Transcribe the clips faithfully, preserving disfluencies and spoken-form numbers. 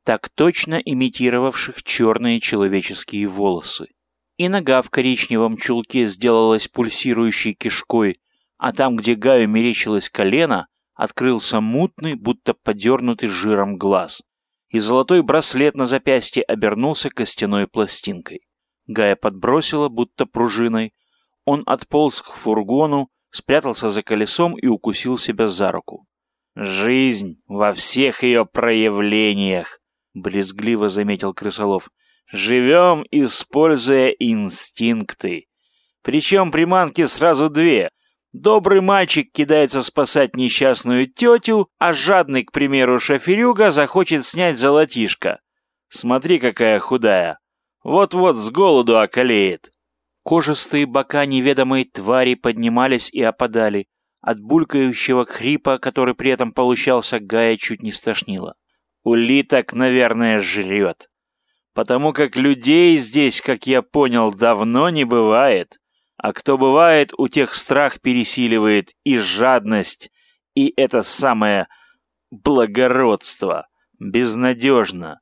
так точно имитировавших черные человеческие волосы. И нога в коричневом чулке сделалась пульсирующей кишкой, а там, где Гаю мерещилось колено, открылся мутный, будто подернутый жиром глаз, и золотой браслет на запястье обернулся костяной пластинкой. Гая подбросила, будто пружиной. Он отполз к фургону, спрятался за колесом и укусил себя за руку. «Жизнь во всех ее проявлениях», — брезгливо заметил крысолов. «Живем, используя инстинкты. Причем приманки сразу две. Добрый мальчик кидается спасать несчастную тетю, а жадный, к примеру, шоферюга захочет снять золотишко. Смотри, какая худая. Вот-вот с голоду околеет». Кожистые бока неведомой твари поднимались и опадали. От булькающего хрипа, который при этом получался, Гая чуть не стошнило. «Улиток, наверное, жрет. Потому как людей здесь, как я понял, давно не бывает. А кто бывает, у тех страх пересиливает и жадность, и это самое благородство. Безнадежно,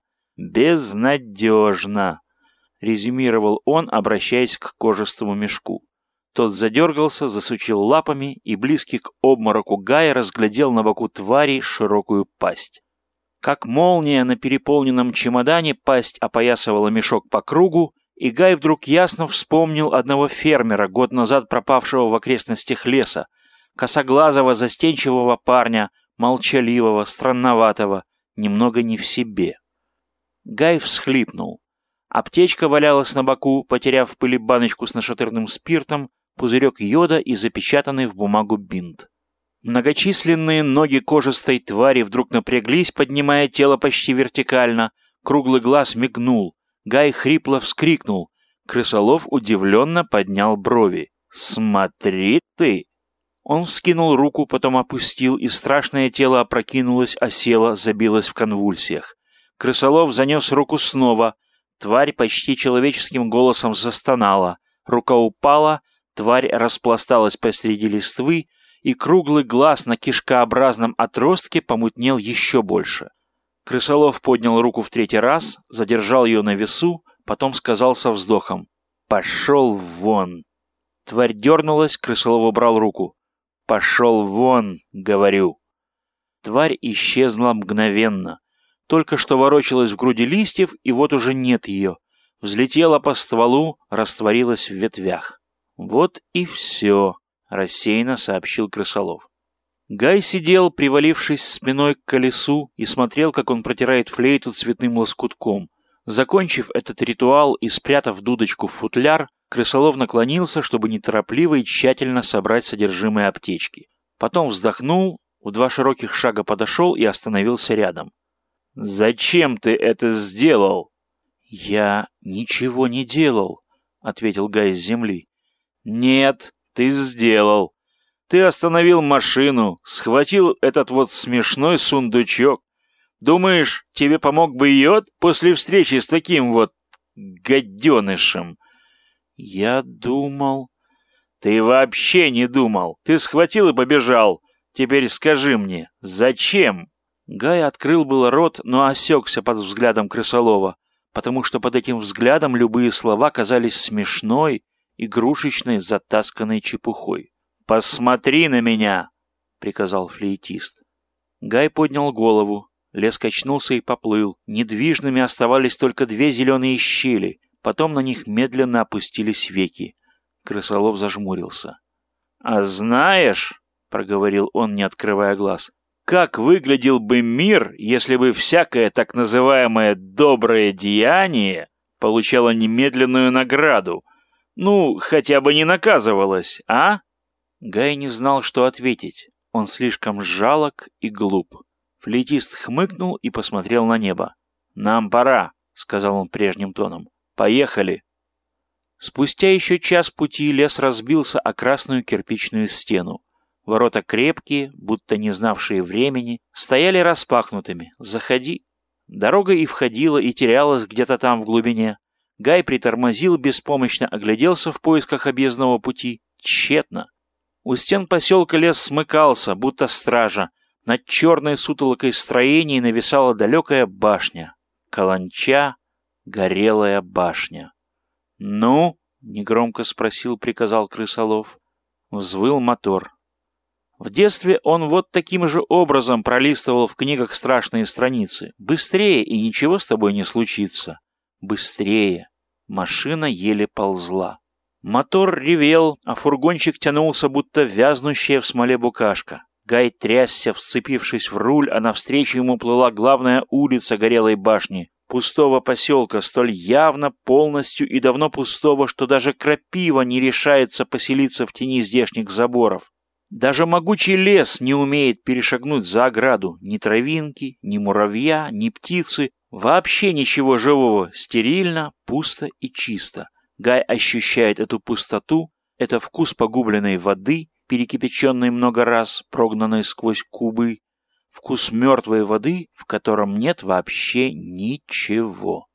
безнадежно», — резюмировал он, обращаясь к кожистому мешку. Тот задергался, засучил лапами, и близкий к обмороку Гая разглядел на боку твари широкую пасть. Как молния на переполненном чемодане, пасть опоясывала мешок по кругу, и Гай вдруг ясно вспомнил одного фермера, год назад пропавшего в окрестностях леса, косоглазого, застенчивого парня, молчаливого, странноватого, немного не в себе. Гай всхлипнул. Аптечка валялась на боку, потеряв в пыли баночку с нашатырным спиртом, пузырек йода и запечатанный в бумагу бинт. Многочисленные ноги кожистой твари вдруг напряглись, поднимая тело почти вертикально. Круглый глаз мигнул. Гай хрипло вскрикнул. Крысолов удивленно поднял брови. «Смотри ты!» Он вскинул руку, потом опустил, и страшное тело опрокинулось, осело, забилось в конвульсиях. Крысолов занес руку снова. Тварь почти человеческим голосом застонала. Рука упала, тварь распласталась посреди листвы, и круглый глаз на кишкообразном отростке помутнел еще больше. Крысолов поднял руку в третий раз, задержал ее на весу, потом сказал со вздохом: «Пошел вон!» Тварь дернулась, Крысолов убрал руку. «Пошел вон, говорю!» Тварь исчезла мгновенно. Только что ворочалась в груди листьев, и вот уже нет ее. Взлетела по стволу, растворилась в ветвях. «Вот и все», — рассеянно сообщил Крысолов. Гай сидел, привалившись спиной к колесу, и смотрел, как он протирает флейту цветным лоскутком. Закончив этот ритуал и спрятав дудочку в футляр, Крысолов наклонился, чтобы неторопливо и тщательно собрать содержимое аптечки. Потом вздохнул, в два широких шага подошел и остановился рядом. «Зачем ты это сделал?» «Я ничего не делал», — ответил Гай с земли. «Нет, ты сделал. Ты остановил машину, схватил этот вот смешной сундучок. Думаешь, тебе помог бы йод после встречи с таким вот гаденышем?» «Я думал...» «Ты вообще не думал. Ты схватил и побежал. Теперь скажи мне, зачем?» Гай открыл было рот, но осекся под взглядом Крысолова, потому что под этим взглядом любые слова казались смешной, игрушечной, затасканной чепухой. «Посмотри на меня!» — приказал флейтист. Гай поднял голову. Лес качнулся и поплыл. Недвижными оставались только две зеленые щели. Потом на них медленно опустились веки. Крысолов зажмурился. «А знаешь, — проговорил он, не открывая глаз, — как выглядел бы мир, если бы всякое так называемое доброе деяние получало немедленную награду? Ну, хотя бы не наказывалось, а?» Гай не знал, что ответить. Он слишком жалок и глуп. Флейтист хмыкнул и посмотрел на небо. «Нам пора», — сказал он прежним тоном. «Поехали». Спустя еще час пути лес разбился о красную кирпичную стену. Ворота крепкие, будто не знавшие времени, стояли распахнутыми. «Заходи». Дорога и входила, и терялась где-то там в глубине. Гай притормозил, беспомощно огляделся в поисках объездного пути. Тщетно. У стен поселка лес смыкался, будто стража. Над черной сутолокой строений нависала далекая башня. каланча, горелая башня. «Ну?» — негромко спросил, приказал крысолов. Взвыл мотор. В детстве он вот таким же образом пролистывал в книгах страшные страницы. Быстрее, и ничего с тобой не случится. Быстрее. Машина еле ползла. Мотор ревел, а фургончик тянулся, будто вязнущая в смоле букашка. Гай трясся, вцепившись в руль, а навстречу ему плыла главная улица горелой башни. Пустого поселка, столь явно, полностью и давно пустого, что даже крапива не решается поселиться в тени здешних заборов. Даже могучий лес не умеет перешагнуть за ограду. Ни травинки, ни муравья, ни птицы. Вообще ничего живого. Стерильно, пусто и чисто. Гай ощущает эту пустоту, это вкус погубленной воды, перекипяченной много раз, прогнанной сквозь кубы. Вкус мертвой воды, в котором нет вообще ничего.